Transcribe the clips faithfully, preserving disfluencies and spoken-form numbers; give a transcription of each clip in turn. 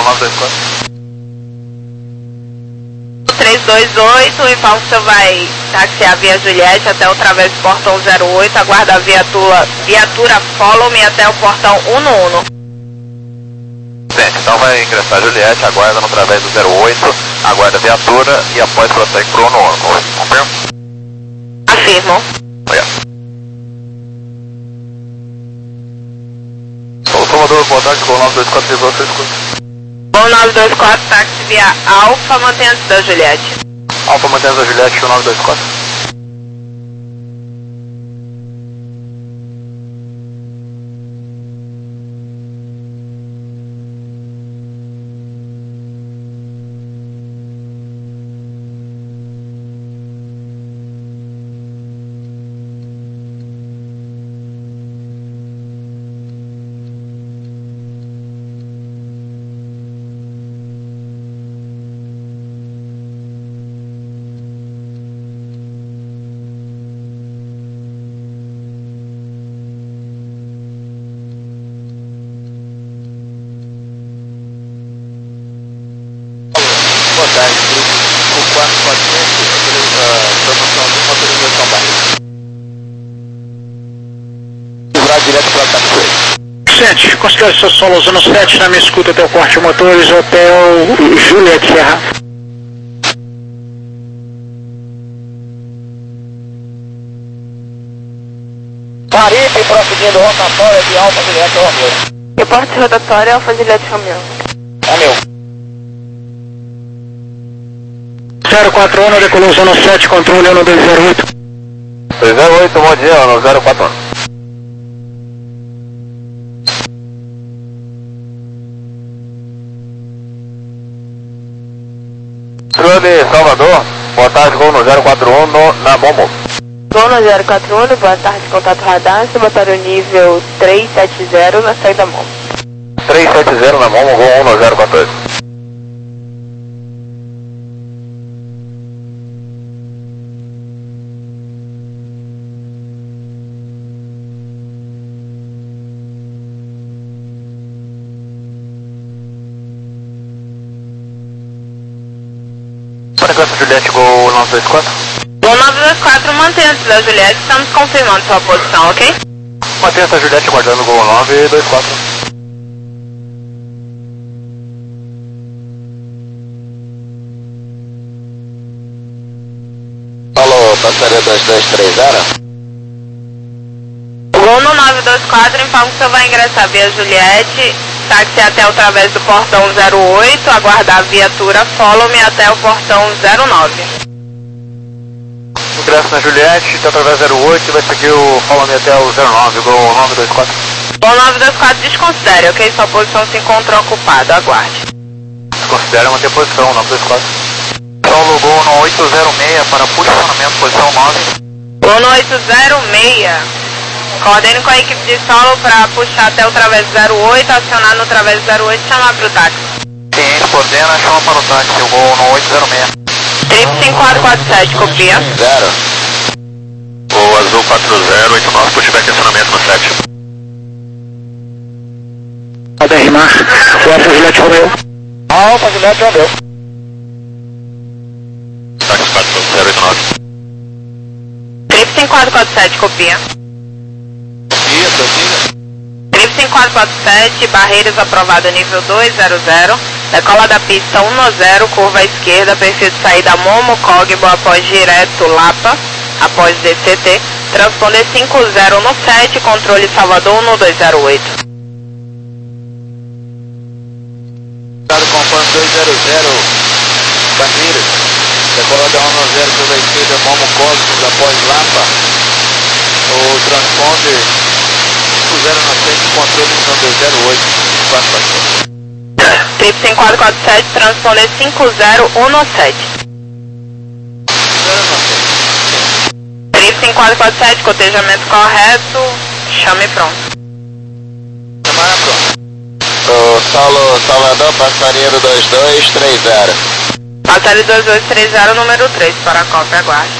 nove dois quatro. três dois oito, informa que você vai taxiar via Juliette até o travesso portão zero oito, aguarda a viatura, viatura follow me até o portão um um. Gente, então vai ingressar Juliette, aguarda no travesso do zero oito, aguarda a viatura e após prossegue pro um um. Confirma? Afirmo. Obrigado. Ô Salvador, boa tarde, com nove dois quatro, você escuta. um nove dois quatro, táxi via Alfa, mantenha-se da Juliette. Alfa, mantenha-se da Juliette, um nove dois quatro. Boa tarde, grupo quatro quatrocentos, promoção de motorização barriga. Livrar direto para Taxway. sete, considere seu solo usando sete na minha escuta até o corte de motores, hotel Juliette Serra. Paripe prosseguindo rotatória de Alfa Juliette Romeu. Reporte rotatória Alfa Juliette Romeu. Romeu. zero quatro um, decolou usando sete, controle um dois zero oito. dois zero oito, bom dia, no zero quatro um. Trude Salvador, boa tarde, gol no zero quatro um no, na Momo. Gol no zero quatro um, boa tarde, contato radar, subatório nível três sete zero na saída Momo. três sete zero na Momo, gol um no zero quatro oito. Frequência Juliette, gol nove dois quatro. Gol nove dois quatro, mantenha-se da Juliette, estamos confirmando sua posição, ok? Mantenha-se a Juliette aguardando gol nove dois quatro. Alô, passaria dois dois três zero. Gol no nove dois quatro, informa que você vai ingressar via Juliette, táxi até o travesso do portão zero oito, aguardar a viatura follow me até o portão zero nove. Ingresso na Juliette, até através zero oito, vai seguir o follow me até o zero nove, gol nove dois quatro. Gol nove dois quatro, desconsidere, ok? Sua posição se encontra ocupada, aguarde. Desconsidera manter posição, nove dois quatro. Solo gol no oito zero seis para posicionamento, posição nove. Gol no oito zero seis. Coordene com a equipe de solo para puxar até o travesso zero oito, acionar no travesso zero oito e chamar para o táxi. Ciente, coordena, chama para o táxi, o gol no oito zero seis. Trip cinco quatro quatro sete, copia. Zero. Gol azul quatro zero oito nove, pushback acionamento no sete. A D R Mar, o Alfa Juliette Romeu. Alfa Juliette Romeu. Táxi quatro zero oito nove. Trip cinco quatro quatro sete, copia. Dia, prossiga. Trip cinco quatro quatro sete, barreiras aprovado nível dois zero zero, decola da pista um zero, curva à esquerda, perfil de saída Momo, Cogbo, após direto Lapa, após D C T, transponder cinco zero no sete, controle Salvador um dois zero oito. Conforme dois zero zero, barreiras, decola da um zero, curva à esquerda, Momo, Cosmos, após Lapa, o transponder cinco zero no sete, controle número zero oito, quatro quatro. Trip cinco quatro quatro sete, transponder cinco zero um no sete. Trip cinco quatro quatro sete, cotejamento correto, chame pronto. Chamar pronto. O Saulo Salvador, passarinheiro dois dois três zero. Passarinho dois dois três zero, número três, para a cópia, aguarde.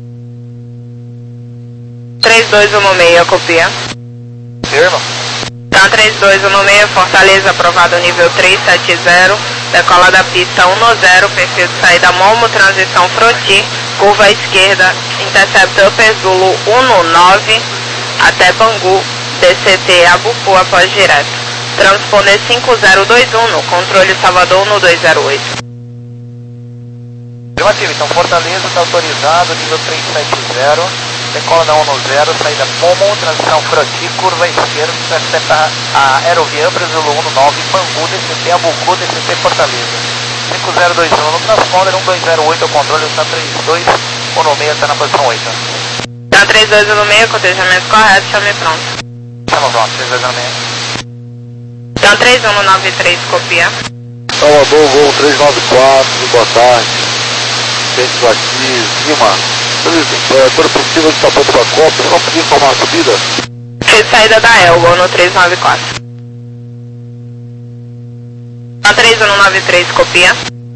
três dois um seis, copia. Firma. TAM três dois um seis, Fortaleza, aprovado nível trezentos e setenta, decola da pista dez, perfil de saída Momo, transição Froti, curva à esquerda, interceptor Zulu dezanove, até Bangu, D C T Abupu após direto. Transponder cinco zero dois um, no controle Salvador no dois zero oito. Afirmativo, então Fortaleza está autorizado, nível trezentos e setenta, decola da dez, saída Momo, transição Froti, curva à esquerda, intercepta a Aerovian, Zulu dezanove, Bangu, D C T Abupu, D C T Fortaleza. cinco zero dois um no transponder, um dois zero oito, o controle está três dois um seis, está na posição oito. TAM três dois um seis, cotejamento correto, chame pronto. Chama pronto, três dois um seis. TAM três um nove três, copia. Salvador, voo três nove quatro, boa tarde. Centro aqui, Lima. Temperatura possível de Tapão do Pacope, só podia informar a subida? Fiz saída da Elgo no trezentos e noventa e quatro. TAM três um nove três, copia.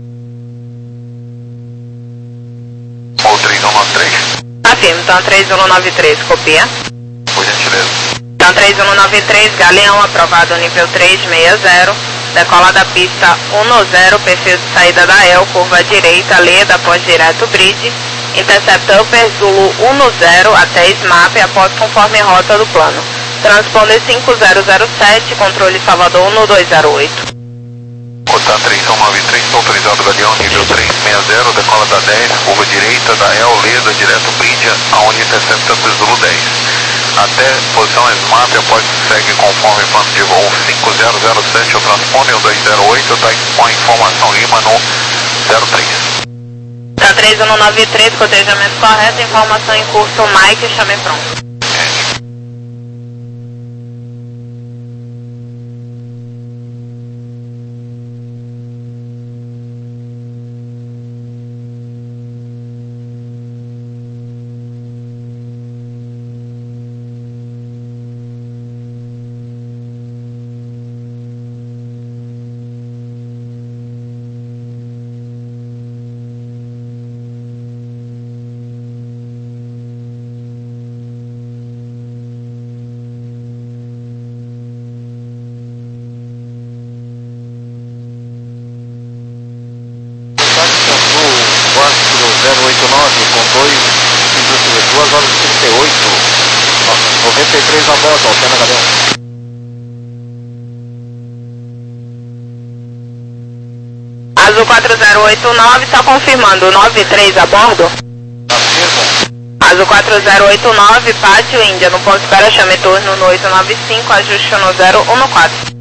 Ou três um nove três. Afirmo, TAM três um nove três, copia. Por gentileza. TAM três um nove três, Galeão, aprovado nível trezentos e sessenta, decola da pista dez, perfil de saída da E L, curva à direita, Leda, após direto bridge, interceptor Zulu dez até S M A P após conforme rota do plano. Transponder cinco zero zero sete, controle Salvador no dois zero oito. O TAM três um nove três, autorizado Galeão, nível trezentos e sessenta, decola da dez, curva direita da E L, Leda, direto bridge, aonde intercepta Zulu dez. Até posição S M A P, após segue conforme plano de voo cinco zero zero sete, o transponder, o dois zero oito, está com a informação Lima no zero três. TAM três um nove três, cotejamento correto, informação em curso, Mike, chame pronto. zero oito nove, com dois, duas horas e trinta e oito, noventa e três a bordo, Altena Galeão. Azul quatro zero oito nove, está confirmando, nove três a bordo? Afirmo. Azul quatro zero oito nove, Pátio Índia, no ponto de espera, chame turno no oito nove cinco, ajuste no zero um quatro.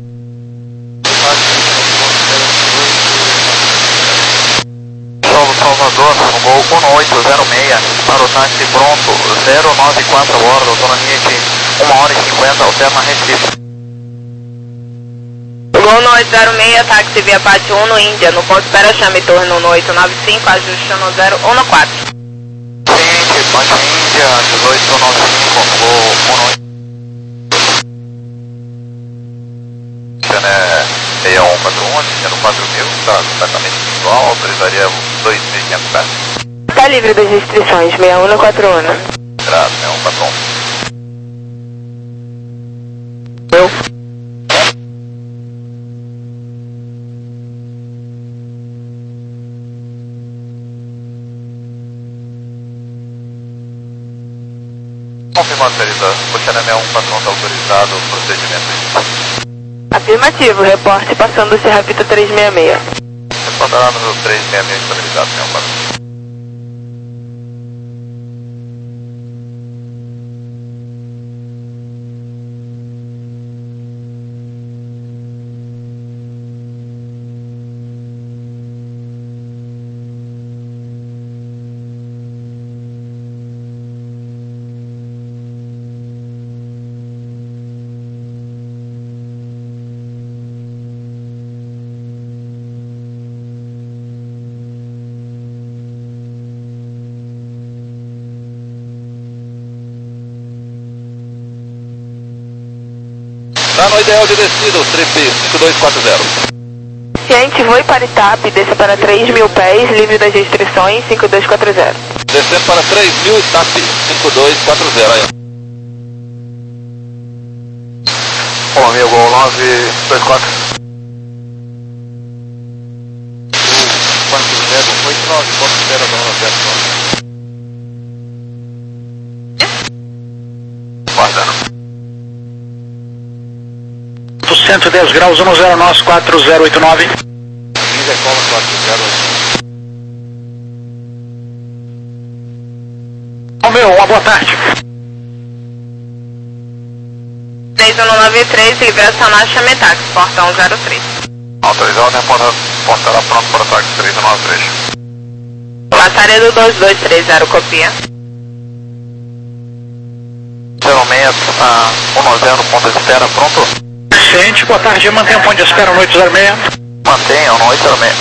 Salvador, voo um oito zero seis, para o táxi pronto, zero nove quatro a bordo, autonomia de uma hora e cinquenta, alterna Recife. Gol no oito zero seis, táxi via Pátio um no Índia, no ponto de espera, chame turno no oito nove cinco, ajuste no zero um quatro. Ciente, Pátio Índia, dezoito nove cinco, voo um oito. É seis um quatro um, sendo quatro mil, está completamente visual, autorizaria dois mil e quinhentos pés. Está livre das restrições, seis um quatro um. Graças, seis um quatro um. Eu. Confirmado, Teresa, o Channel seis um quatro um está autorizado, procedimento. Afirmativo, reporte passando o Serrapita trezentos e sessenta e seis. Reportará no trezentos e sessenta e seis, estabilizado, seis um quatro um. Está no ideal de descida, o Trip cinco dois quatro zero. Ciente, voe para Itap, desça para três mil pés, livre das restrições, cinco dois quatro zero. Descendo para três mil, Itap, cinco dois quatro zero. Aí. Bom, amigo, nove dois quatro. quatro zero oito nove, quatro zero nove. Guardando. cento e dez graus, um zero nós, quatro zero oito nove. quinze cola quatro zero oito nove. Romeu, uma boa tarde. três um nove três, liberação na Chametax, portão zero três. Autorizado, né? Portará pronto para táxi três um nove três. Lazaredo dois dois três zero, copia. zero seis, um zero, ponto de espera, pronto? Ciente, boa tarde, mantenha o ponto de espera no oito zero seis. Mantenha no oito zero seis.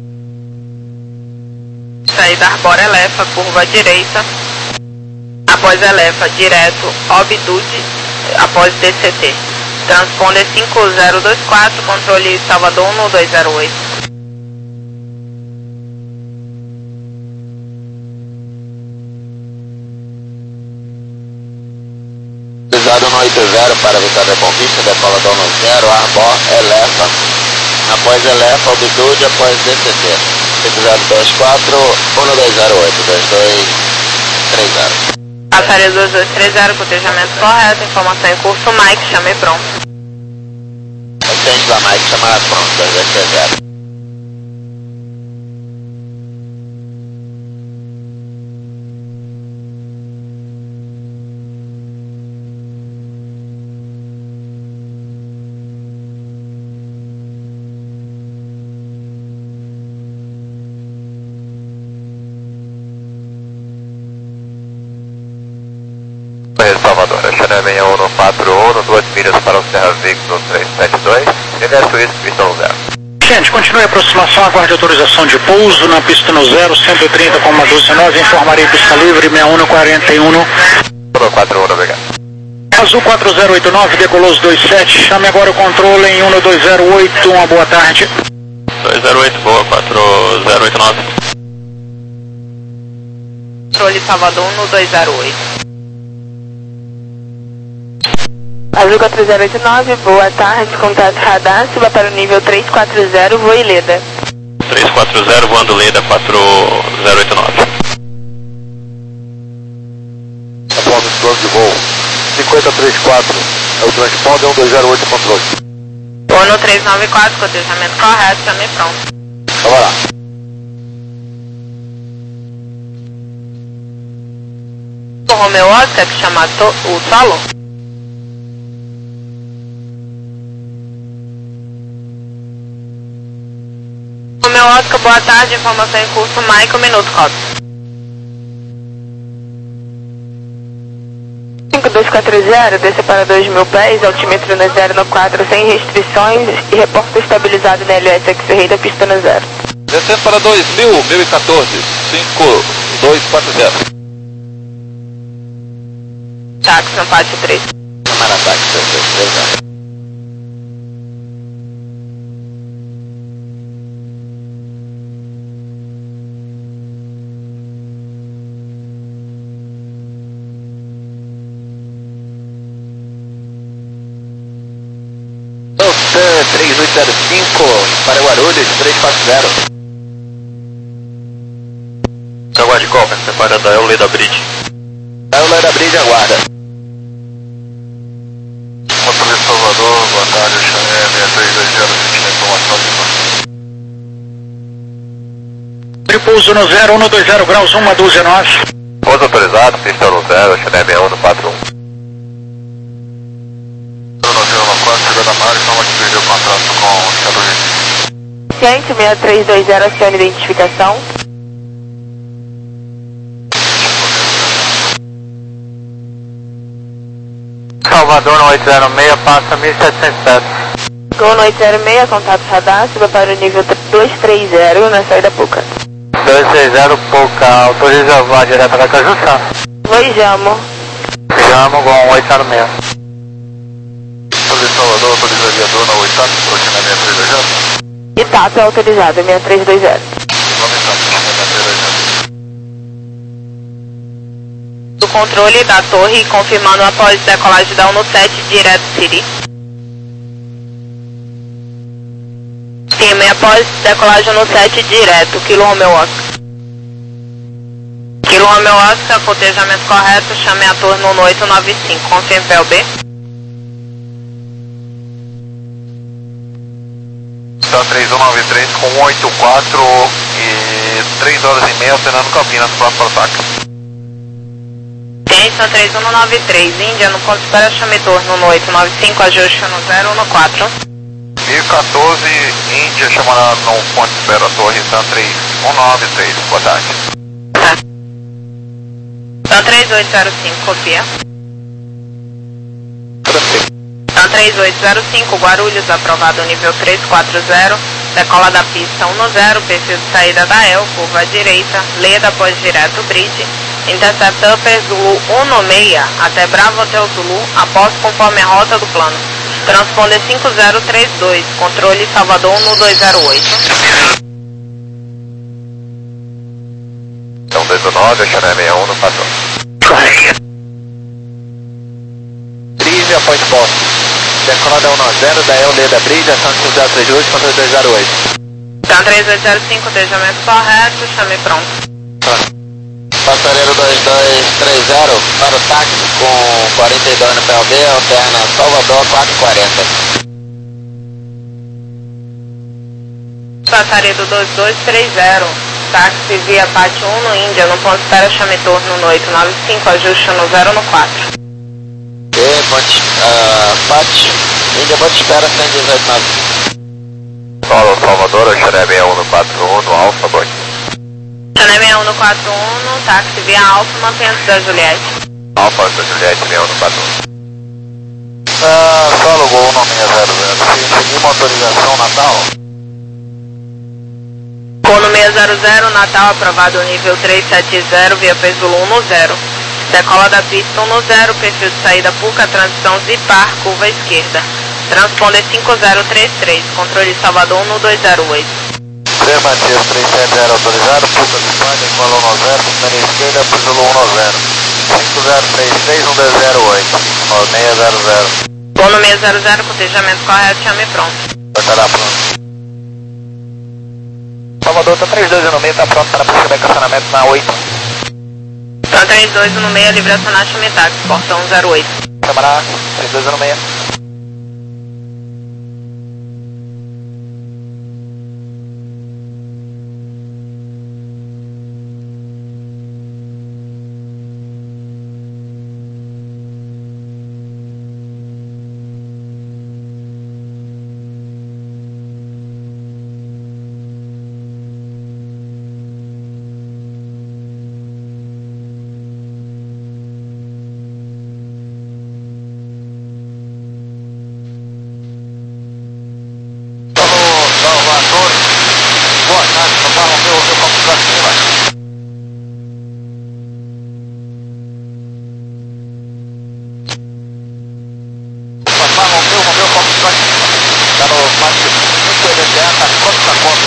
Saída Arbora Elefa, curva direita. Após Elefa, direto, Obdude, após D C T. Transponder cinco zero dois quatro, controle Salvador um dois zero oito. Autorizado no oito zero para Vitória da Conquista, decola do um zero, Arbor, Elefa. Após Elefa, Obdude, após D C T. cinco zero dois quatro, um dois zero oito, dois dois três zero. Passaria dois dois três zero, cotejamento correto, informação em curso, Mike, chame pronto. Assistente da Mike, chamada pronto, dois dois três zero. Salvador, Chanel seis um quatro um, duas milhas para o Serra Veículo três sete dois, ingresso isso, pista no zero. Gente, continue a aproximação, aguarde autorização de pouso na pista no zero, cento e trinta com doze nove, informarei pista livre, seis um quarenta e um. um quatro um, obrigado. Azul quatro zero oito nove, decolou os dois sete, chame agora o controle em um dois zero oito, uma boa tarde. dois zero oito, boa, quatro zero oito nove. Controle Salvador um dois zero oito. Azul quatro zero oito nove, boa tarde, contato radar, suba para o nível três quatro zero, voe Leda. três quatro zero, voando Leda, quatro zero oito nove. Após o plano de voo, cinquenta e três quatro, é o transponder um dois zero oito, controle. ONU três nove quatro, cotejamento correto, chame pronto. Vamos lá. O Romeu Oscar, que chama o solo. Romeu Oscar, boa tarde, informação em curso, Mike, um minuto, rota. cinco dois quatro zero, desce para dois mil pés, altímetro no zero no quatro, sem restrições e reporta estabilizado na L S X Rei da pista no zero. Descendo para dois mil, mil e quatorze, cinco dois quatro zero. Táxi no pátio três. Chamada táxi dois dois três zero. três oito zero cinco para Guarulhos, três quatro zero. Caguá de Copa, separa da Eulê da Bridge. Eulê da Bridge, aguarda. Controle Salvador, boa tarde, Chanel seis três dois zero, sentindo informação de Tripouso no zero, um dois zero graus, um doze nove. pouso autorizado, pista no zero, Chanel seis um quatro um. Chegada na área, estamos aqui perdeu o contrato com o indicador de... Ciente, seis três dois zero, acione identificação. Salvador no oito zero seis, passa mil setecentos pés. Gol no oito zero seis, contato radar, suba para o nível dois três zero, na saída Puca. dois três zero, Puca, autoriza a voar direto da Cajuçá. Oi, Jamo. Jamo, Gol oito zero seis. Salvador, autoriza aviador na oitava, rotina seis três dois zero. Itato é autorizado, seis três dois zero. Do controle da torre, confirmando após decolagem da ONU sete, direto City. Firme após decolagem no sete direto, Kilo Romeo Oscar. Kilo Romeo Oscar, cotejamento correto, chame a torre no oito nove cinco, confirme P L B. Está três um nove três com um oito quatro e três horas e meia alternando Campinas, pronto para o ataque. Ciência três um nove três, Índia, no ponto de espera, chame torre no oito nove cinco, ajuste no zero um quatro. mil e quatorze, Índia, chamará no ponto de espera, torre, São três um nove três, boa tarde. Tá. São três oito zero cinco, copia. São três oito zero cinco, Guarulhos, aprovado nível três quatro zero, decola da pista um zero, perfil de saída da E L, curva à direita, Leda após direto bridge, intercept Upper Zulu um seis até Bravo Hotel Zulu, após conforme a rota do plano. Transponder cinco zero três dois, controle Salvador um dois zero oito. Então dois nove, Xané sessenta e um no patrão. Bridge, após posto. Decolada um zero, da E L Leda Bridge, ação cinco zero três dois, controle dois zero oito. Então três oito zero cinco, cotejamento correto, chame pronto. Passareiro dois dois três zero para o táxi com quarenta e dois no P L B, alterna Salvador quatro quarenta. Passareiro dois dois três zero, táxi via Pátio um no Índia, no ponto de espera, chame torno no oito nove cinco, ajuste no zero um quatro. E, ponte, uh, Pátio, Índia, ponte de espera cento e dezoito nove. Solo Salvador, Xané sessenta e um no quatro um no Alfa, boa. Xané sessenta e um no quatro um, no táxi via Alfa, mantenha-se da Juliette. Alfa da Juliette, sessenta e um no quatro um. Ah, solo Gol um seis zero zero, se seguir uma autorização Natal. Cono seis zero zero, Natal, aprovado nível três sete zero, via Pesulo um zero. Decola da pista um zero, perfil de saída Puca, transição Zipar, curva esquerda. Transponder cinco zero três três, controle Salvador um dois zero oito. três Matias três sete zero autorizado, Puca de Pânia, Equal um zero, primeira esquerda, Pesulo um zero. cinco zero três três um dois zero oito, seis zero zero. Cono seis zero zero, cotejamento correto, chame pronto. Estará pronto. Salvador, tá três dois no meio, tá pronto para perceber estacionamento na oito. Então três dois no meio, livre acionar, chame táxi, porta um zero oito. Camarada, três dois no meio. Boa tarde, Papai Romeu, ouviu como está acima. Papai Romeu, Romeu como está acima. Está no Márcio cinco E D T A, está quanto está quanto?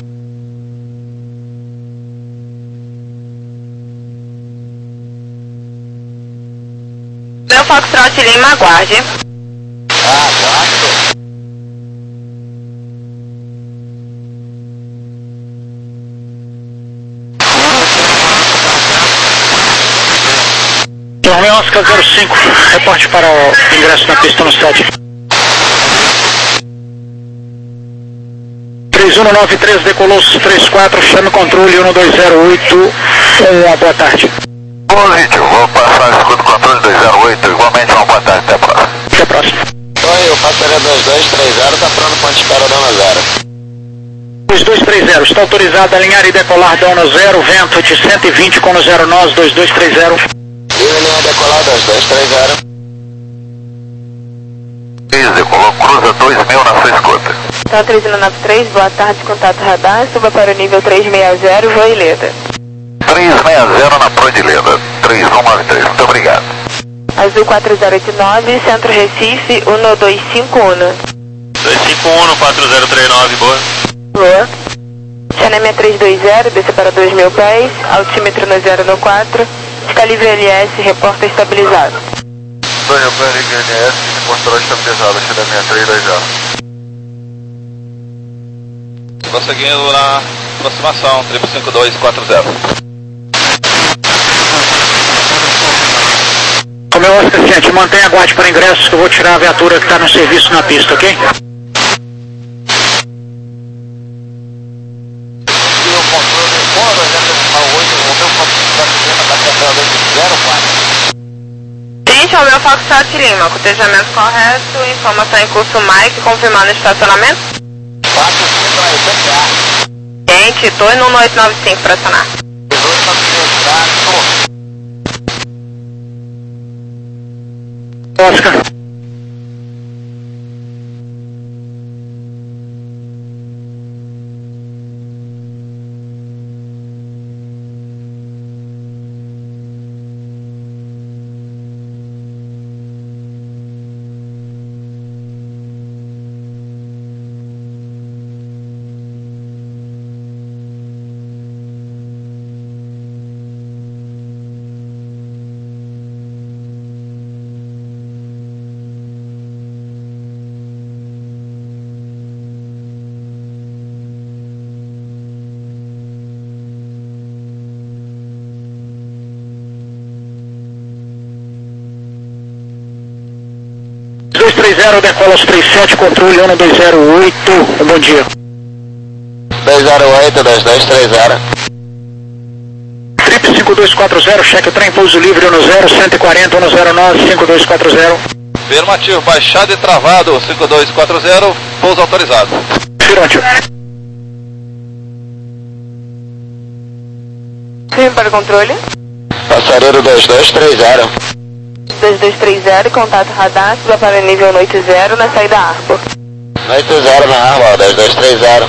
Meu Foxtrot Lima, aguarde. Ah, aguardo. Romeo Oscar zero cinco, reporte para o ingresso na pista no sete. três um nove três, decolou três quatro, chame controle um dois zero oito, uma boa tarde. Positivo, vou passar escudo controle dois zero oito, igualmente uma boa tarde, até a próxima. Até a próxima. Oi, o passageiro dois dois três zero está pronto para disparar dano zero. dois dois três zero, está autorizado a alinhar e decolar dano zero, vento de cento e vinte com zero nós, dois dois três zero. Livre linha decolar dois dois três zero. Decolou, cruza dois mil na sua escuta. Então três um nove três, boa tarde, contato radar, suba para o nível três seis zero, voo Ileda. três seis zero na Pro de Leda, três um nove três, muito obrigado. Azul quatro zero oito nove, Centro Recife, um dois cinco um. dois cinco um no quatro zero três nove, boa. Boa. Xané três dois zero, desce para dois mil pés, altímetro no zero no quatro, está livre L S, reporta estabilizado. dois mil pés, livre L S, reportou estabilizado, Xané três dois zero. Prosseguindo na aproximação, triplo cinco dois quatro zero. Romeu Oscar sete, mantenha aguarde para ingressos que eu vou tirar a viatura que está no serviço na pista, ok? Gente, ao meu Foxtrot Lima, cotejamento correto, informação em curso Mike, confirmando estacionamento. Gente, tô indo no oito nove cinco para acionar. Oscar. dois três zero, decola aos trinta e sete, controle um dois zero oito, bom dia. dois zero oito, dois dois três zero. Trip cinco dois quatro zero, cheque o trem, pouso livre um zero, cento e quarenta, um zero nove, cinco dois quatro zero. Afirmativo, baixado e travado, cinco dois quatro zero, pouso autorizado. Afirmativo. Sim, para o controle. Passareiro dois dois três zero. dois dois três zero, contato radar, suba para nível noite zero na saída Arbor. Noite zero na Arbor, dois dois três zero.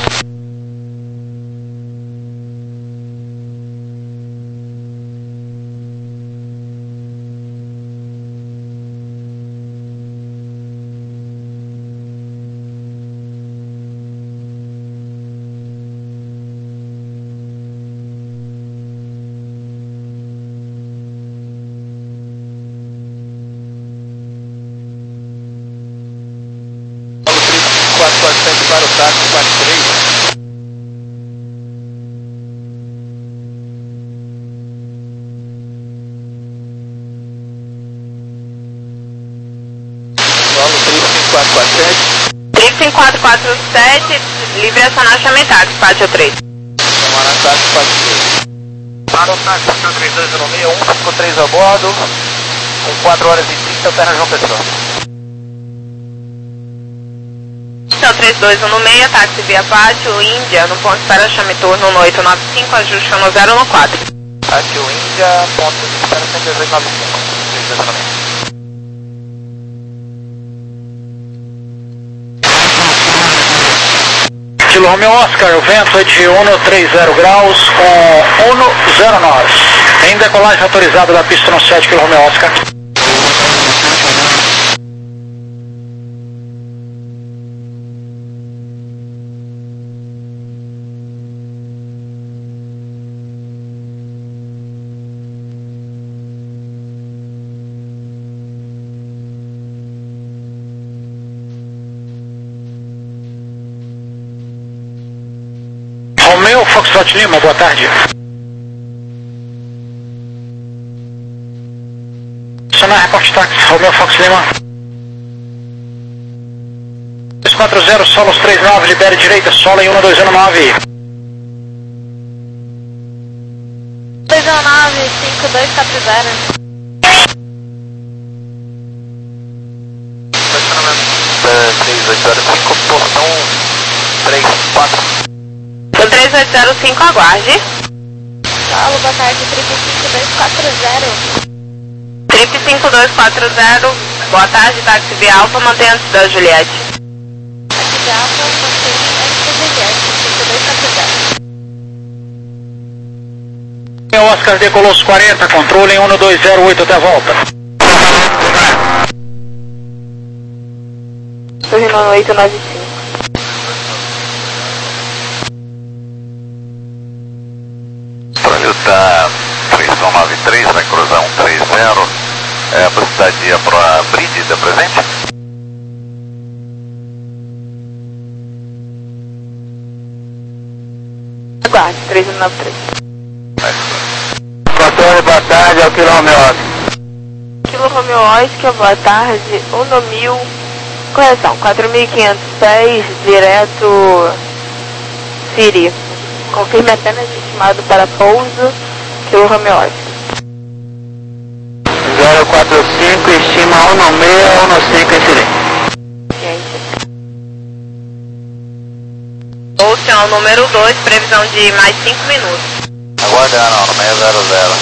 quatro quatro sete para o táxi quatro três. Solo triplo cinco quatro quatro sete. triplo cinco quatro quatro sete, livre acionar chame táxi, pátio três. Chamar táxi quatro três. Para o táxi três dois zero seis, um cinco três a bordo, com quatro horas e trinta, pé na João Pessoa. Então, três dois um seis, táxi via pátio, Índia, no ponto de espera chame turno no oito nove cinco, ajuste no zero no quatro. Pátio Índia, ponto de espera cento e dezoito nove cinco, três dois zero seis. Estilo Romeo Oscar, o vento é de cento e trinta graus com cento e zero nove. Em decolagem autorizada da pista no sete, Kilo Romeo Oscar. Romeu Foxtrot Lima, boa tarde. Sonar reporte táxi, Romeu Fox Lima. dois quatro zero, solos três nove, libere direita, solo em um dois zero nove. dois zero nove, cinco dois quatro zero. três oito zero cinco, portão três quatro. Do três oito zero cinco, aguarde. Alô, boa tarde, triplo cinco dois quatro zero. Trip cinco dois quatro zero, boa tarde, táxi via Alfa, mantenha antes da Juliette. Aqui de Alfa, mantenha antes da Juliette, cinco dois quatro zero. Romeu Oscar decolou os quarenta, controle em um dois zero oito até a volta. Torre no oito nove cinco. Toyota três um nove três, vai cruzar um três zero, é a velocidade para a Brígida presente? tarde, três um nove três. Controle, boa tarde, é o Kilo Romeo Oscar. Kilo Romeo Oscar, boa tarde, um no mil, correção, quatro mil e quinhentos pés, direto Siri. Confirme apenas estimado para pouso, Kilo Romeo Oscar. zero quatro cinco, estima um no seis, um no cinco em Siri. Ocean número dois, previsão de mais cinco minutos. Aguardando, no seis zero zero.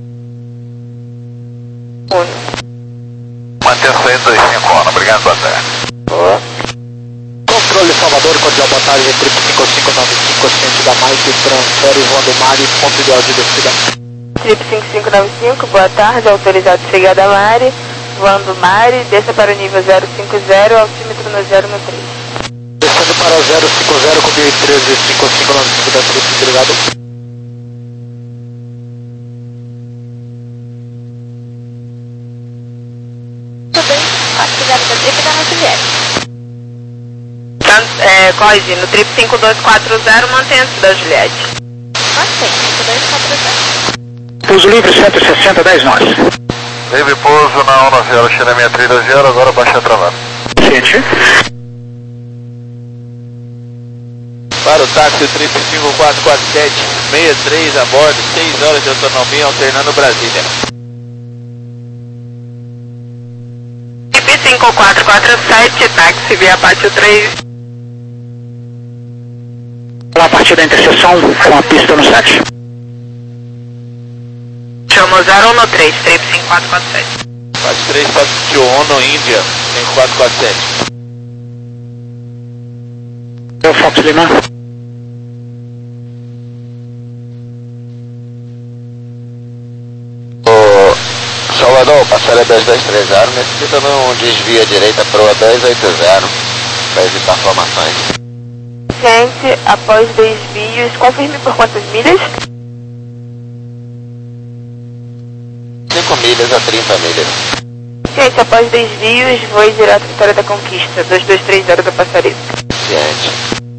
Uno. Manter seis dois cinco, Ono. Obrigado, boa tarde. Boa. Controle Salvador, cordial boa tarde, triplo cinco cinco nove cinco, ciente da Mike, transfere voando Mari, ponto ideal de descida. Trip cinco cinco nove cinco, boa tarde, autorizado chegada a Mari, voando Mari, desça para o nível zero cinco zero, altímetro no zero um três. Descendo para o zero cinco zero com mil e treze, cinco cinco nove cinco da Trip, obrigado. Tudo bem, atividade da Trip da Juliette. É, corrigindo, Trip cinco dois quatro zero, mantenha-se da Juliette. Mantém, cinco dois quatro zero. Pouso livre, cento e sessenta, dez nós. Livre pouso na um nove zero, China seis três zero, agora baixa travado. Ciente. Para o táxi Trip cinco quatro quatro sete, sessenta e três a bordo, seis horas de autonomia, alternando Brasília. Trip cinco quatro quatro sete, táxi via Pátio três. A partir da interseção com a pista no sete. Chamo zero um no três, Trip cinco quatro quatro sete. Pátio três, Pátio Ono, Índia, cinco quatro quatro sete. Eu, Fox Lima. Ô, Salvador, passarela dois dois três zero, necessita um desvio à direita para o dois oito zero, para evitar formações. Gente, após desvios, confirme por quantas milhas? cinco milhas a trinta milhas. Gente, após desvios, voo direto Vitória da Conquista, dois dois três zero da Passarela. Ciente.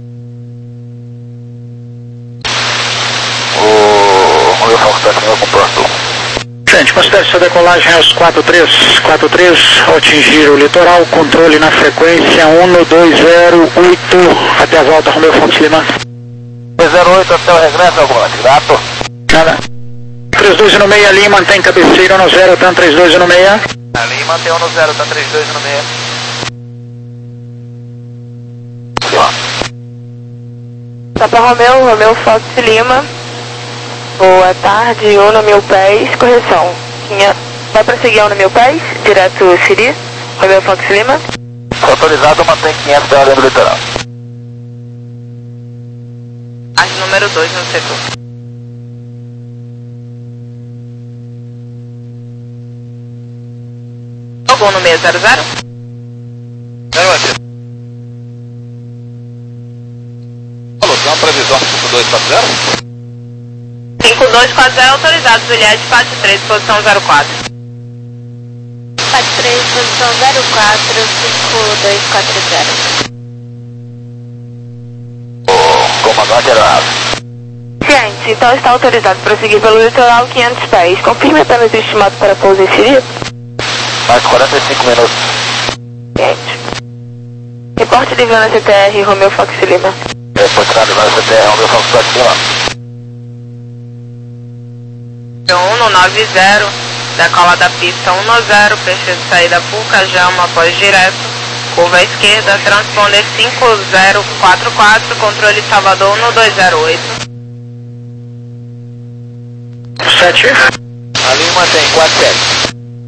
O meu foco está sendo com pronto. Gente, considere sua decolagem aos quatro três quatro três, ao atingir o litoral, controle na frequência um dois zero oito, até a volta, Romeu Fontes Lima. dois zero oito até o regresso, alguma grato. Nada. três dois no meio ali, mantém cabeceira no zero, tá três dois no meio. Ali mantém um no zero, tá três dois no meio. Tapa Romeu, Romeu Fox Lima. Boa tarde, um no mil pés, correção. Tinha... Vai prosseguir um no mil pés, direto Siri, Romeu Fox Lima. Autorizado, mantém quinhentos pés além do litoral. As número dois no setor. Jogou no seis zero zero? zero oito. Falou, tem uma previsão de cinco dois quatro zero? cinco dois quatro zero autorizado, Juliette, Pátio três, posição zero quatro. Pátio três, posição zero quatro, cinco dois quatro zero. O comandante aeronave. Gente, então está autorizado para prosseguir pelo litoral quinhentos pés. Confirme apenas o estimado para pouso em Siri. Mais quarenta e cinco minutos. Gente. Reporte de Viana C T R, Romeu Fox Lima. Reportado na C T R, o meu foco está aqui, ó. um no nove zero, decola da pista um no zero, peixe de saída Pucajama, após direto, curva à esquerda, transponder cinco zero quatro quatro, controle Salvador um dois zero oito. sete. Ali mantém quatro sete.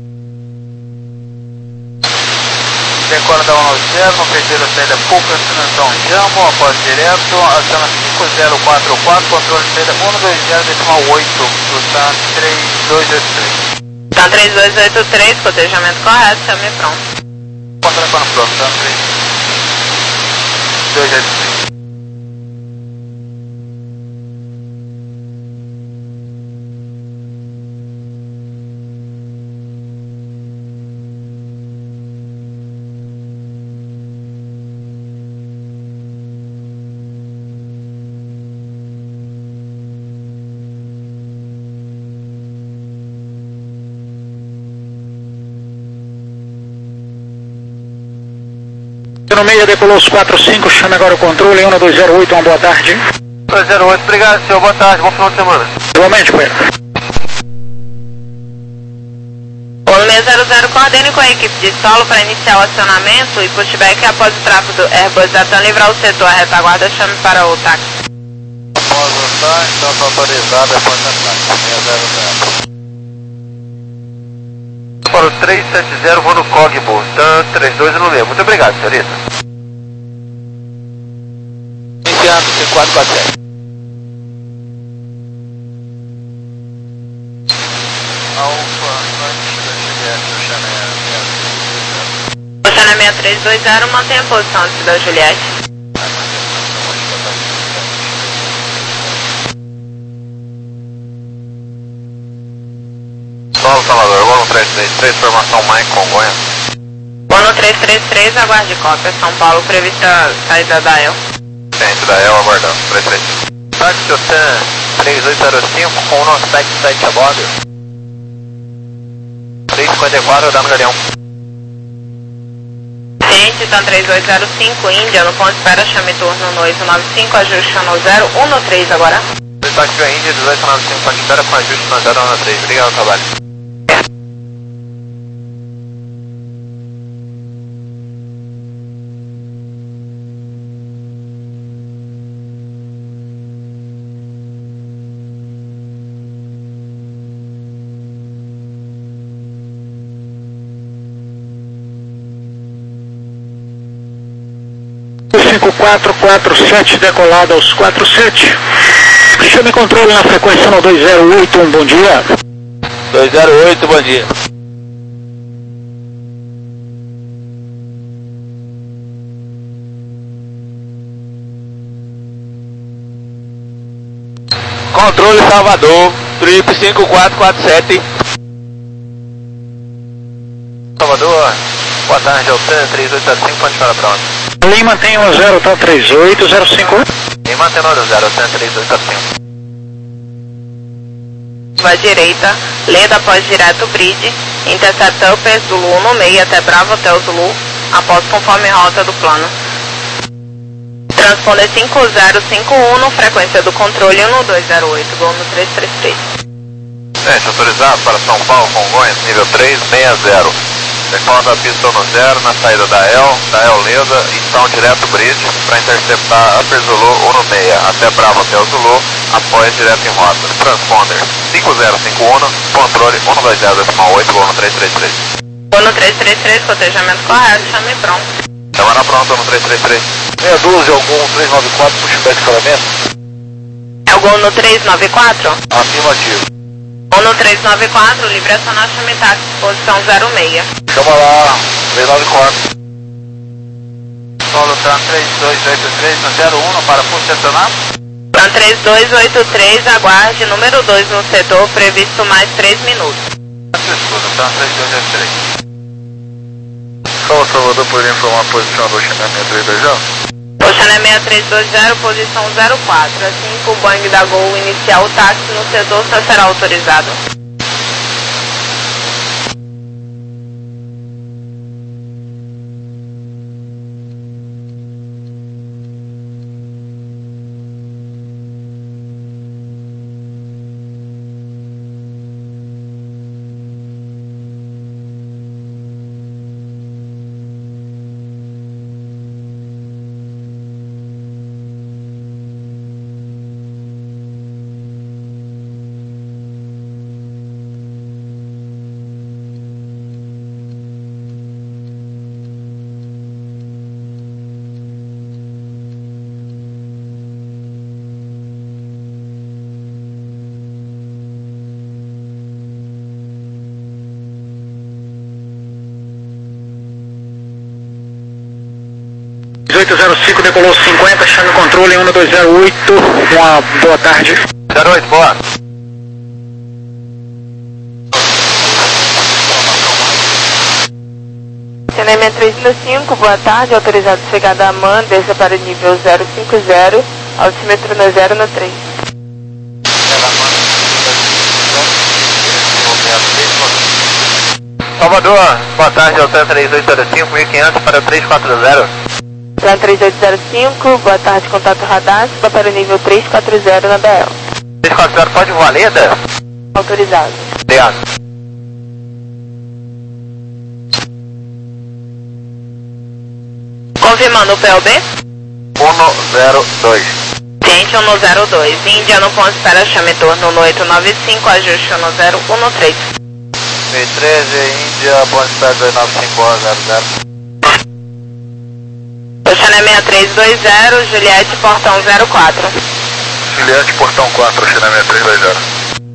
Decola da um nove zero, no peixe da saída Puca, Sinantão Jamo, após direto, acena cinco zero quatro quatro, controle de saída um dois zero decimal oito, Sultan três dois oito três. Então três dois oito três, cotejamento correto, chame pronto. Contra quando pronto, Sultan três dois oito três. No meio decolou os quatro cinco, chame agora o controle, um dois zero oito, uma boa tarde. dois zero oito, obrigado senhor, boa tarde, bom final de semana. Igualmente, companheiro. Olo seis zero zero, coordene com a equipe de solo para iniciar o acionamento e pushback após o tráfego do Airbus até livrar o setor. A retaguarda chame para o táxi. Após o táxi, está autorizado após o táxi, seis zero zero. Para o três sete zero, vou no Cogbo, então três dois eu não lembro. Muito obrigado, senhorita. Iniciando cinco quatro quatro sete. Alfa, antes da Juliette, o Chanel. O Chanel seis três dois zero, mantenha a posição antes da Juliette. Solo Salvador, voo no três três três, formação Mike Congonhas. Voo no três três três, aguarde cópia. São Paulo, prevista saída da E L. Gente da E L aguardando, três três. Táxi Ocean três oito zero cinco com o nosso sete sete a bordo. três cinquenta e quatro, dando Galeão. Ciente, Titan três oito zero cinco, Índia, no ponto de espera, chame turno no oito nove cinco, ajuste channel zero um no três agora. Táxi Índia dezoito nove cinco, ponto de espera com ajuste no zero um no três. Obrigado, trabalho. cinco quatro quatro sete, decolado aos quatro sete. Chame controle na frequência no dois zero oito, um bom dia. dois zero oito, bom dia. Controle Salvador, trip cinco quatro quatro sete. Salvador, boa tarde, Altan três oito zero cinco, ponte para pronto. Lima tem um zero, tá três oito zero cinco. E mantendo o zero, Altan três oito zero cinco. À direita, leda após direto bridge, intercepta Upper Zulu no meio até Bravo Hotel Zulu, após conforme rota do plano. Transponder cinco zero cinco um, frequência do controle um dois zero oito, gol no três três três. Gente, autorizado para São Paulo, Congonhas, nível três seis zero. Decola da pista no zero, na saída da E L, da E L Leda, então direto bridge, para interceptar Upper Zulu um seis, até Bravo Hotel Zulu, apoia direto em rota. Transponder cinco zero cinco um, controle um dois zero oito, gol no três três três. Gol no três três três, cotejamento correto, chame pronto. Chamada pronta no três três três. meia doze, algum três nove quatro, pushback escalamento. É o gol no três nove quatro? Afirmativo. Gol no três nove quatro, livre acionar, chame táxi, posição zero seis. Chama lá, três nove quatro. Solo Tran três dois oito três no zero um, para posicionar. Tran três dois oito três, aguarde número dois no setor, previsto mais três minutos. Escuta, Tran três dois oito três. Solo Salvador, poderia informar a posição do Chanel seis três dois zero? O Chanel seis três dois zero, posição zero quatro. Assim que o Boeing da Gol iniciar o táxi no setor, só será autorizado. oito zero cinco, decolou cinquenta, chame controle um dois zero oito, uma boa tarde. zero oito, boa. Chanel seis três cinco, boa tarde, autorizado chegada a AMAN, desça para o nível zero cinco zero, altímetro no zero no três. Salvador, boa tarde, Altan três oito zero cinco, mil e quinhentos para o três quatro zero. Plan três oito zero cinco, boa tarde, contato radar, suba para o nível três quatro zero na B L. três quatro zero, pode voar, Leda? Autorizado. Obrigado. Confirmando o P L B? um zero dois. Ciente um zero dois. Índia no ponto espera, chame torno no oito nove cinco, ajuste um zero um três. meio treze, Índia, ponto espera dois nove cinco zero zero. Oceané seis três dois zero, Juliette, portão zero quatro. Juliette, portão quatro, China seis três dois zero.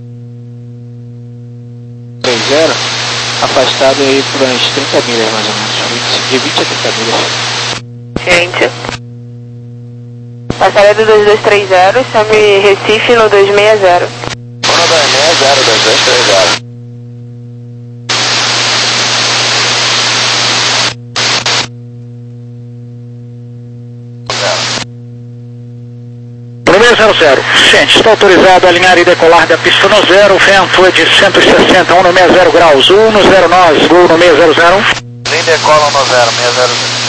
três zero, afastado aí por umas trinta milhas mais ou menos, de vinte a trinta milhas. Gente. Passarela dois dois três zero, chame Recife no dois seis zero. um dois seis zero dois dois três zero. seis zero zero, gente, está autorizado a alinhar e decolar da pista no zero, vento é de cento e sessenta, um sessenta graus, um zero nove, gol no seis zero zero. Nem decola no zero, seis zero zero.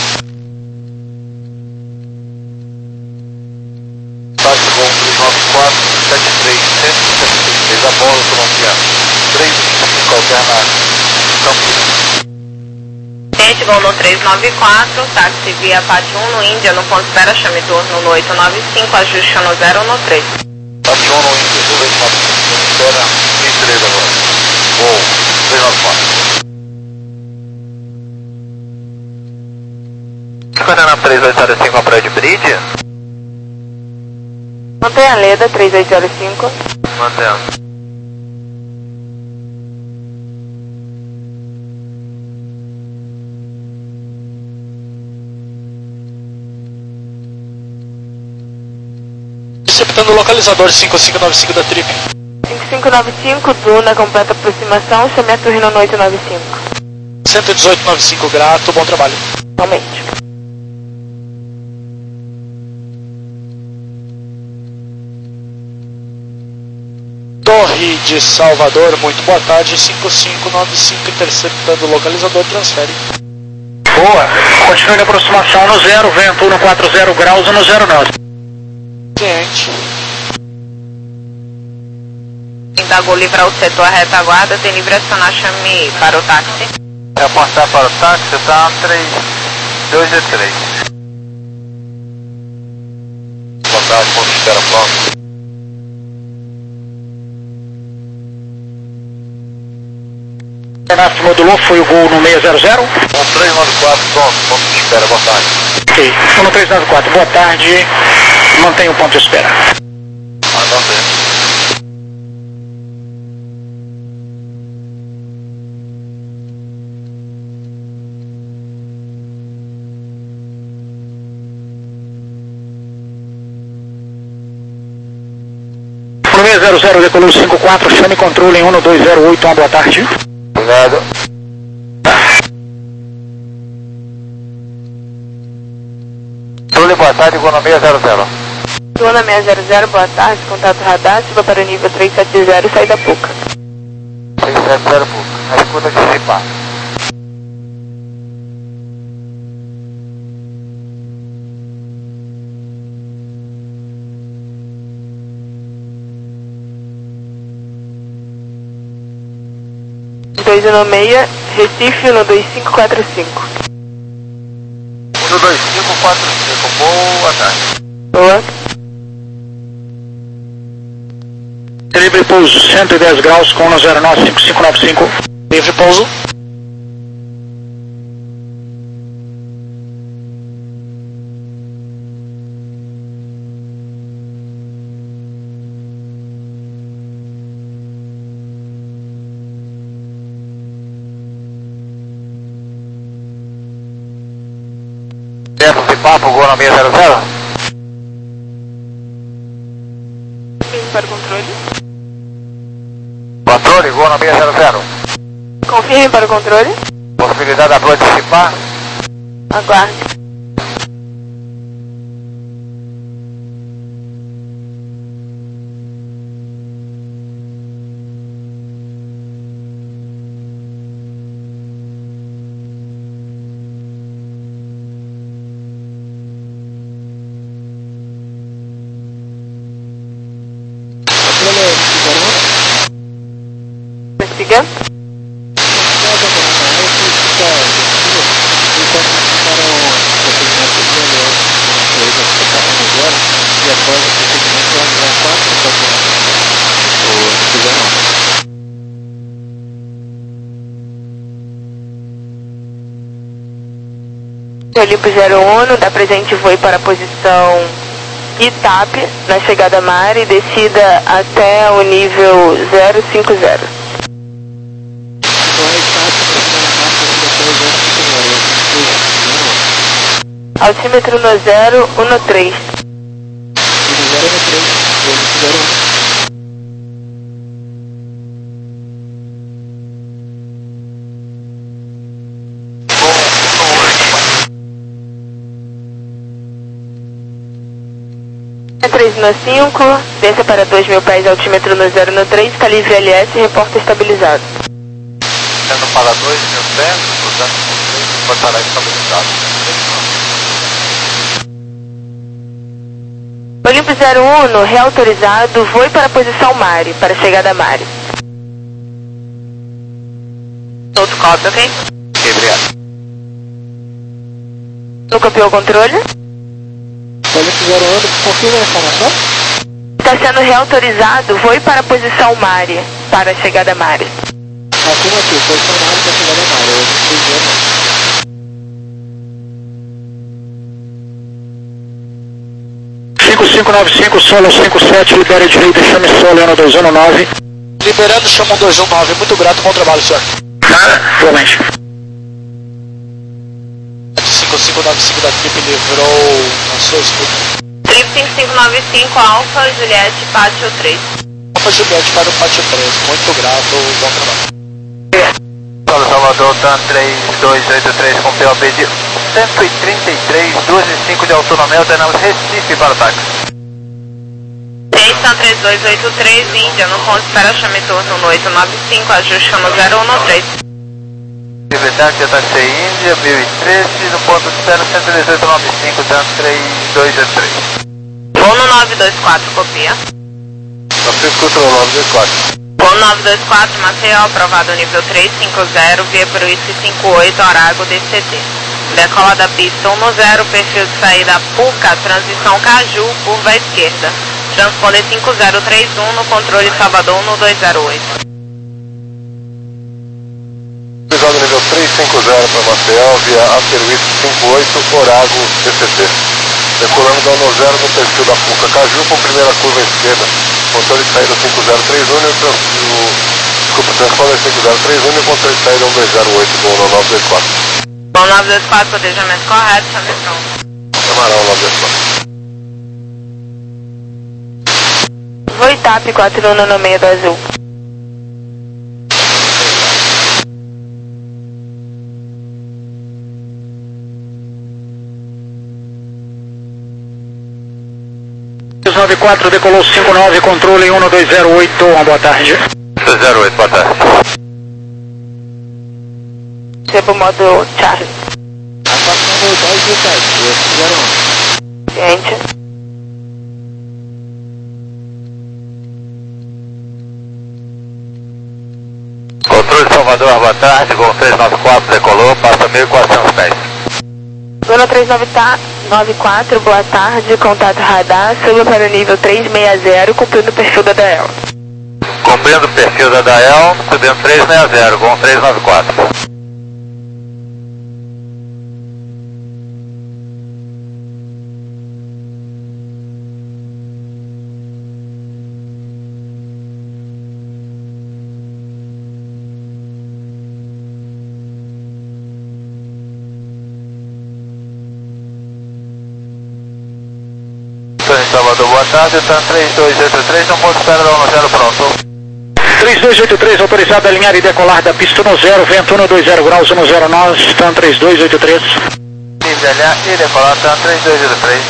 Táxi Gol três nove quatro, sete três, cento e setenta e três, Apolo colombiano. três vinte e cinco, alternado. Campinas. Gente, Gol no três nove quatro, táxi via Pátio um no Índia, no ponto espera, chame torno no oito nove cinco, ajuste no zero um três. Pátio um no Índia, dois nove cinco, espera três três agora. Gol três nove quatro. cinquenta e nove três oito zero cinco, a praia de Bridge. Mantenha a Leda três oito zero cinco. Mantendo. Receptando o localizador cinco cinco nove cinco da Trip. cinco cinco nove cinco, Duna, completa aproximação, chame a Turrino no oito nove cinco. cento e dezoito noventa e cinco, grato, bom trabalho. Realmente. Torre de Salvador, muito boa tarde, cinco cinco nove cinco, interceptando o localizador, transfere. Boa, continue a aproximação no zero, vento um quatro zero graus no zero nove. Ciente. Indagou livrar o setor a retaguarda, tem livre acionar, chame para o táxi. É apontar para o táxi, tá três dois três. Boa tarde, ponto de espera pronto. Renato modulou, foi o gol no seis zero zero. um três nove quatro, pronto, ponto de espera, boa tarde. Ok, um três nove quatro, boa tarde, mantenha o ponto de espera. Ah, não sei. No seis zero zero, decolou cinco quatro, chame controle em um dois zero oito, uma boa tarde. Obrigado. Controle, boa tarde, gol no seis zero zero. Duna seis zero zero, boa tarde, contato radar, suba para o nível três sete zero e saída Puca. três sete zero, Puca. Na escuta de Cipá. dois um seis, Recife no dois cinco quatro cinco. um dois cinco quatro cinco, boa tarde. Boa. Livre pouso, cento e dez graus com um zero nove cinco cinco nove cinco. Livre pouso. Tempo de papo, gol no seis zero zero. Confirme para o controle. Controle, gol no seis zero zero. Confirme para o controle. Possibilidade da Blood de Cipá. Aguarde. Olimpo zero um, dá presente voe para a posição Itap, na chegada a mar e descida até o nível zero cinco zero. Altímetro no zero um três. três no cinco, desça para dois mil pés, altímetro no zero no três, calibre L S, reporta estabilizado. Sendo para dois mil pés, cruzando com três, reportará estabilizado. Olimpo zero um, reautorizado, voe para a posição Mari, para a chegada a Mari. Todo copy, ok? Ok, obrigado. Não copiou o controle? Olimpo zero um, confirma a informação? Está sendo reautorizado, voe para a posição Mari, para a chegada a Mari. Afirmativo, posição Mari para a chegada a Mari. Eu não entendi, não. cinco cinco nove cinco, solo cinco sete, libera direita, chame solo, ano dois um nove. Liberando, chama dois um nove, muito grato, bom trabalho, senhor. Nada, igualmente. cinco cinco nove cinco da equipe livrou a sua escuta. Trip cinco cinco nove cinco, Alfa, Juliette, Pátio três. Alfa, Juliette para o Pátio três, muito grato, bom trabalho. Salve Salvador, TAM três dois oito três com P O B de cento e trinta e três, duas e cinco de autonomia, ordenamos Recife para o táxi. três TAM três dois oito três, Índia, no ponto espera chame turno no oito nove cinco, ajuste no zero um três. Libertad, táxi Índia, mil e treze, no ponto espera cento e dezoito nove cinco, TAM três dois oito três. Voo no nove dois quatro, copia. Você escuta no nove dois quatro. Voo nove dois quatro, Maceió, aprovado nível três cinco zero, via para o I C cinco oito, Orago, D C T. Decola da pista um no zero, perfil de saída Puca, transição Caju, curva à esquerda. Transponder cinco zero três um no controle Salvador um dois zero oito. Episódio nível três cinco zero para Maceió, via Asteroid cinco oito, Orago, D C T. Decolando da um zero no perfil da Puca Caju, com primeira curva à esquerda. Controle de saída cinco zero três um e o, trans, o desculpa, transponder cinco zero três um e o controle de saída um dois zero oito do nove dois quatro. Bom, nove dois quatro, planejamento correto, chame pronto. Camarão nove dois quatro. Voo Itap quatro um no meio do azul. nove quatro, decolou cinco nove, controle um dois zero oito, uma boa tarde. dois zero oito, boa tarde. Recebo o modo Charlie. Afastando dez e sete, zero um. Ciente. Controle Salvador, boa tarde, Gol três nove quatro, decolou, passa mil e quatrocentos pés. Zona três nove quatro, boa tarde, contato radar, suba para o nível três seis zero, cumprindo o perfil da D A E L. Cumprindo o perfil da D A E L, subindo três seis zero, Gol três nove quatro. Salvador, boa tarde, TAM três dois oito três, no ponto espera da um zero pronto. três dois oito três, autorizado a alinhar e decolar da pista no zero, vento um dois zero graus, um zero nove, TAM três dois oito três. Livre alinhar e decolar, TAM três dois oito três.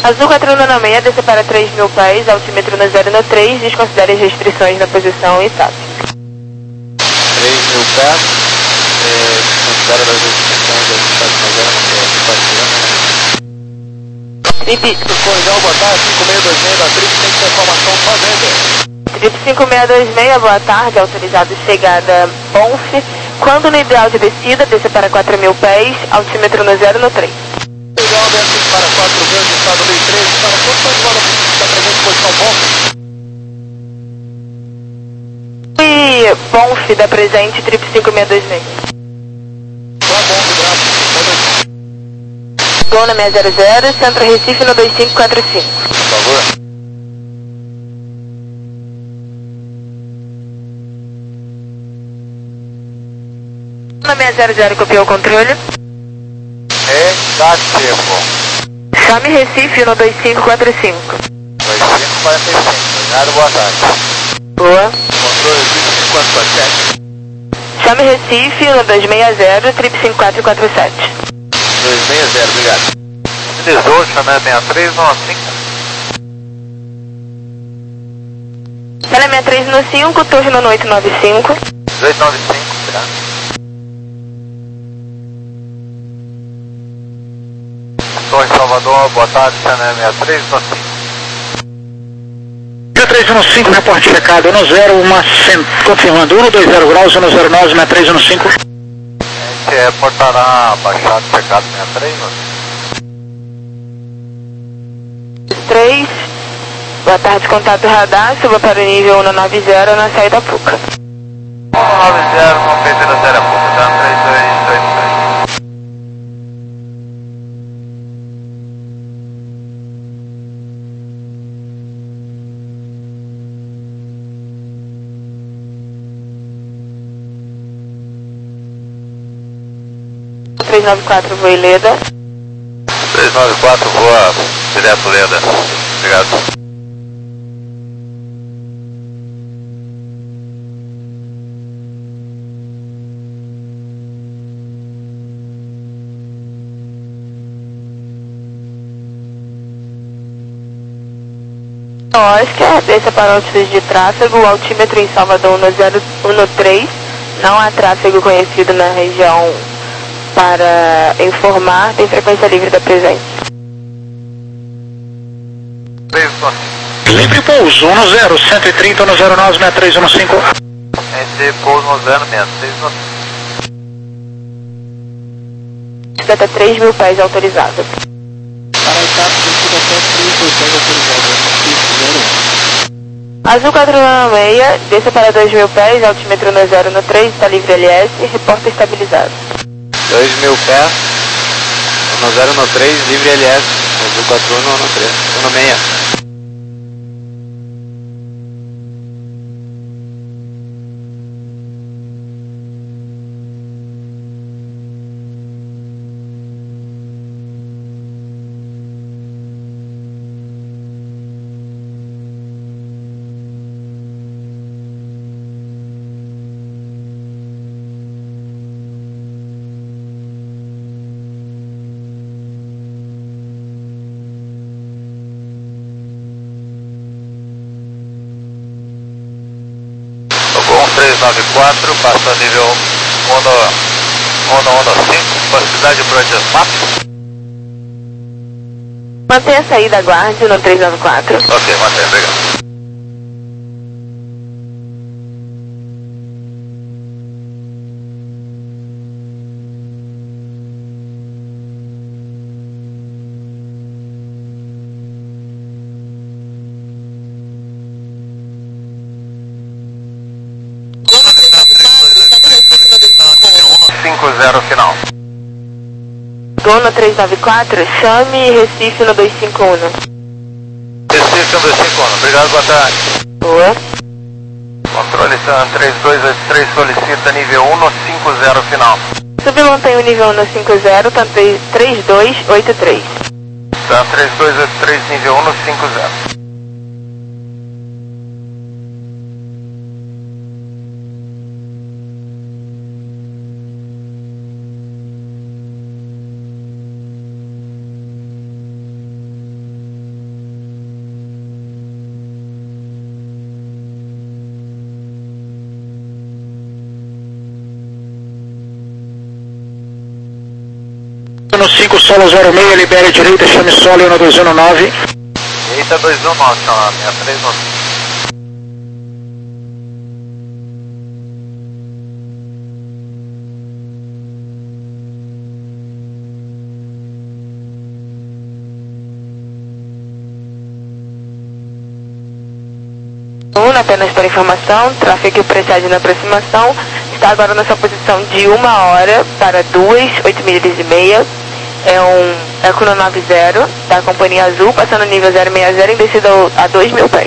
Azul quatro um nove seis, desça para três mil pés, altímetro no zero no três, desconsidere as restrições na posição e TAP. três mil pés, é, desconsidera as restrições da estação no zero no três, Trip Corujão, boa tarde, cinco seis dois seis da Trip, tem que ter informação fazenda. Trip cinco seis dois seis, boa tarde, autorizado chegada Bonf. Quando no ideal de descida, desça para quatro mil pés, altímetro no zero no três. Ideal desce para quatro mil, estado meio três, para quanto mais bola da presente posição Bonf? E Bonf da presente, Trip cinco seis dois seis. Tá bom, obrigado. Dona seis zero zero, Centro Recife no dois cinco quatro cinco. por favor. Dona seis zero zero, copiou o controle. Negativo. Chame Recife no dois cinco quatro cinco. dois cinco quatro cinco, obrigado, boa tarde. Boa. Controle vinte e quatro quatro sete. Chame Recife no dois seis zero, Trip cinco quatro quatro sete. dois seis zero, obrigado. dezoito, chamada seis três nove cinco. Sala seis três no cinco, turno no oito nove cinco. dezoito nove cinco, obrigado. Torre Salvador, boa tarde, chamada seis três nove cinco. seis três um cinco, reporte checado um zero, uma cem, confirmando um dois zero graus, um zero nove, seis três um cinco. A gente reportará baixado checado seis três nove cinco. três. Boa tarde, contato radar, suba para o nível um nove zero na saída Puca. um nove zero, com P zero zero, tá? três dois dois três. três nove quatro, voe Leda. três nove quatro, voa direto Leda. Obrigado. Oscar, desça para altitude de tráfego, o altímetro em Salvador no zero um três. Não há tráfego conhecido na região para informar, tem frequência livre da presente. três nove. Livre pouso, um zero, cento e trinta, um zero nove, seis três um cinco. A gente pousa no zero seis seis nove. Até três mil pés autorizado. Para a etapa descida até três mil pés autorizado. Azul quatro nove seis, desça para dois mil pés, altímetro no zero no três, está livre L S, reporta estabilizado. dois mil pés, no zero no três, livre L S, Azul quatro um no três, no seis. três nove quatro, passa nível um no cinco, velocidade Broadcast Map. Mantenha a saída, aguarde no três nove quatro. Ok, mantém, obrigado. cinco zero final. Dono três nove quatro, chame Recife no dois cinco um. Recife no dois cinco um, obrigado, boa tarde. Boa. Controle Sun três dois oito três, solicita nível um no cinco zero final. Submantém o nível no cinco zero, tanto três dois oito três. Sun três dois oito três, nível um no cinco zero. cinco, solo zero seis, libere a direita, chame solo um dois um nove. Direita dois um nove, tá, seis três nove. um, apenas para informação, tráfego presságio na aproximação, está agora na sua posição de uma hora para duas, oito milhas e meia, é um Econo noventa da Companhia Azul, passando nível zero seis zero em descida a dois mil pés.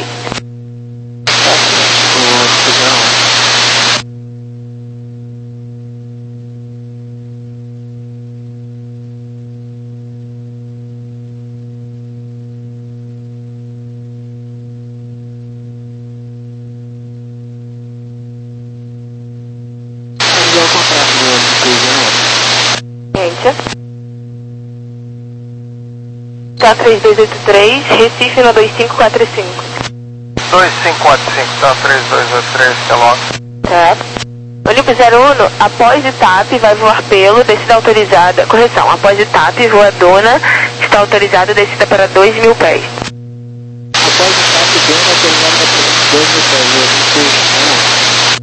Tá três dois oito três, Recife no dois cinco quatro cinco. dois cinco quatro cinco, tá três dois oito três, Pelotas. Tá. Olímpio zero um, após E T A P vai voar pelo, descida autorizada, correção, após E T A P voa Dona, está autorizada, descida para dois mil pés. Após o tato bem autorizado para dois mil pés, eu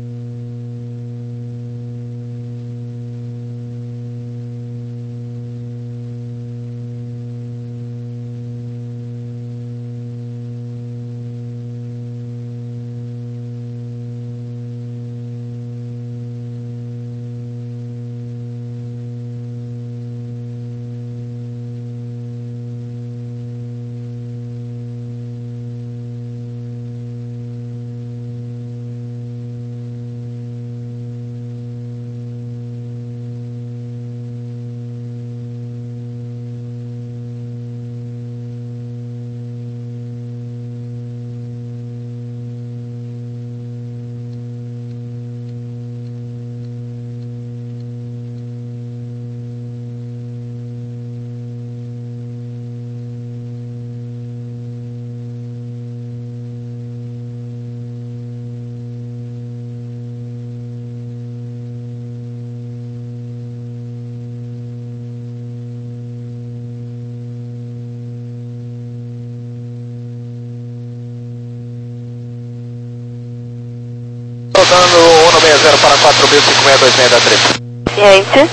Soltando um seis zero para quatro B cinco seis dois seis da três. Ciente.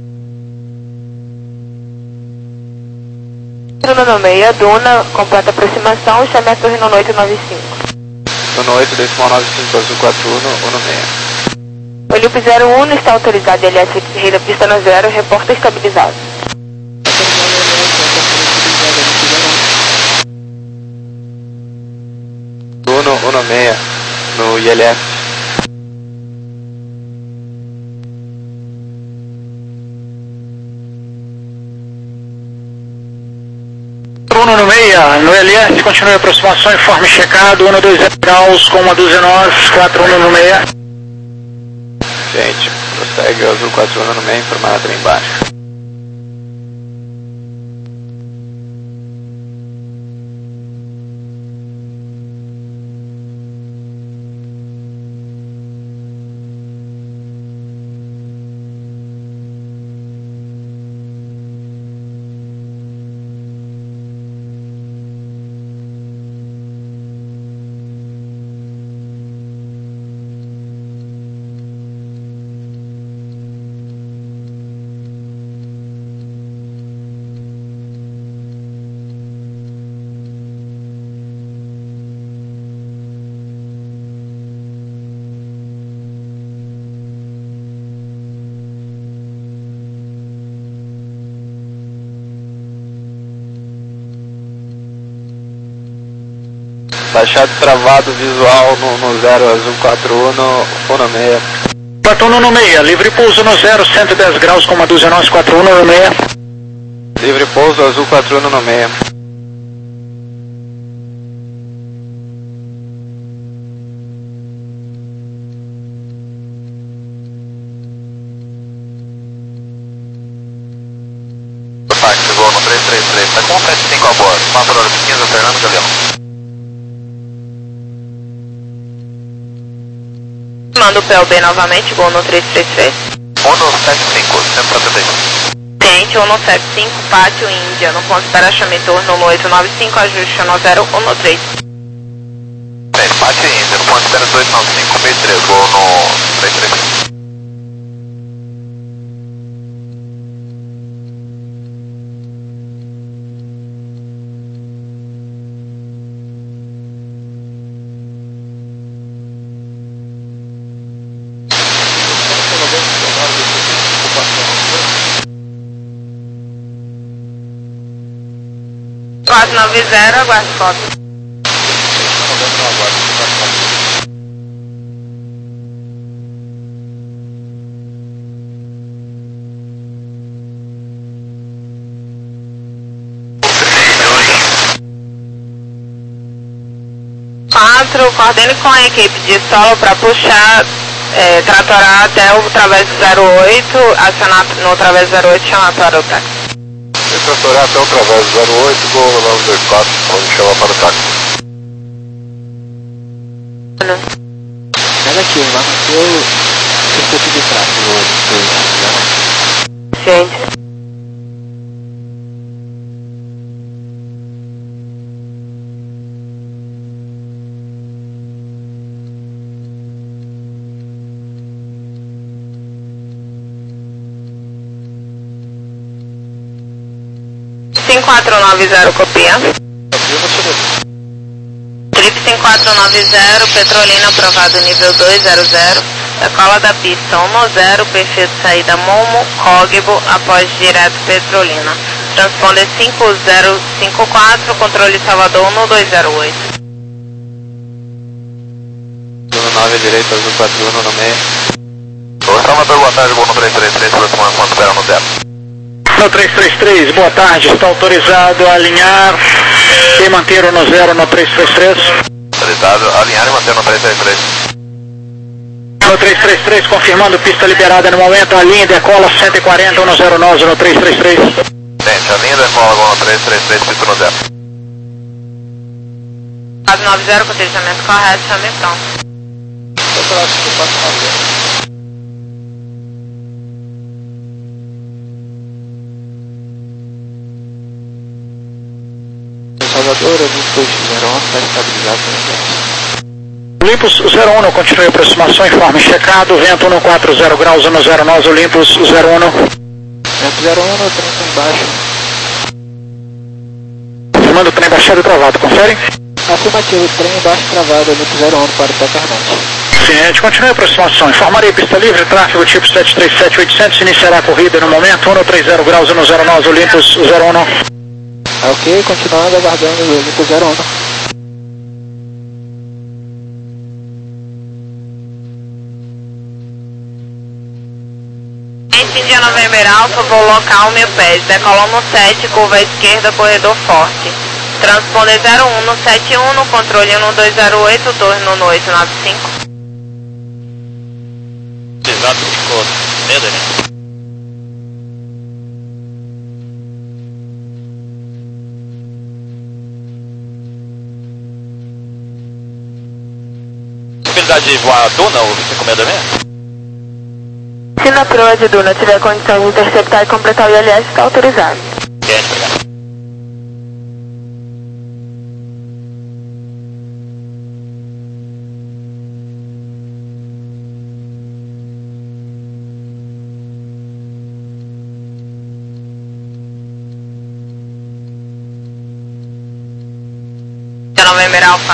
Nono seis, Duna, completa aproximação, chame a torre Nono oito nove cinco. Nono oito, decimal nove cinco, azul quatro um, um seis. Olímpio zero um, está autorizado, L S Ferreira, pista no zero, reporta estabilizado. Uno, um seis, no I L F. um no meia, no L S, continue a aproximação, informe checado, um dois zero graus com uma duzenove, quatro um no meia. Gente, prossegue o azul quatro um no meio, informado ali embaixo. Baixado travado visual no, no zero, azul quatro um, um seis. quatro um no meia, livre pouso no zero, cento e dez graus com uma duzenove, quatro um no meia. Livre pouso, azul quatro um no seis. Táxi, voo no três três três, tá com sete cinco a bordo, quatro horas e quinze, Fernando Galeão. Manda o P L B novamente, voo no três três três. um sete cinco, cento e setenta e um. Ciente, sete um sete cinco, Pátio Índia, no ponto espera-chame turno no oito nove cinco, ajuste no zero um três. Bem, Pátio Índia, no ponto espera dois nove cinco, meio três, vou no três três três. quatro nove zero, aguarde foto. quatro, coordene com a equipe de solo para puxar, é, tratorar até o Travesso zero oito, acionar no Travesso zero oito e chamar para o táxi. Se tratorar até o Travesso zero oito, vou lá no dois quatro, pode chamar para o táxi. Pega aqui, lá no seu circuito de tráfego hoje. Gente. cinco quatro nove zero, copia. Trip cinco quatro nove zero, Petrolina aprovado nível dois zero zero, decola da pista um zero, perfil de saída Momo, Cogbo, após direto Petrolina. Transponder cinco zero cinco quatro, controle Salvador um dois zero oito. nove direita, azul quatro um no meio. Ô Salvador, boa tarde, vou no três três três, próximo quanto espera no zero. No três três três, boa tarde, está autorizado a alinhar e manter o no zero no três três três. Autorizado, alinhar e manter no três três três. No três três três, confirmando pista liberada no momento, alinha e decola cento e quarenta, um zero nove no três três três. Gente, alinha e decola, vou no três três três, pista no zero. quatro nove zero, cotejamento correto, chame pronto. Salvador, Olympus zero um, está estabilizado no Olympus zero um, continue a aproximação, informe checado, vento um quatro zero graus, um zero nove, Olympus zero um. Vento zero um, trem embaixo. Confirmando o trem baixado e travado, confere? Afirmativo, trem embaixo travado, Olympus zero um para o Tecardante. Sim, a gente continua a aproximação, informarei pista livre, tráfego tipo sete três sete oitocentos, iniciará a corrida no momento, um três zero graus, um zero nove, Olympus zero um. Ok, continuando aguardando o Olympus zero um. India November Alpha, voo local mil pés, decola no sete, curva à esquerda, corredor forte. Transponder zero um no sete um, no controle um dois zero oito, turno no oito nove cinco. Exato, ficou medo, né? Possibilidade de voar a Duna ou você com medo mesmo? Se na proa de Duna tiver condição de interceptar e completar o I L S, está autorizado. Quer pegar? November Alpha.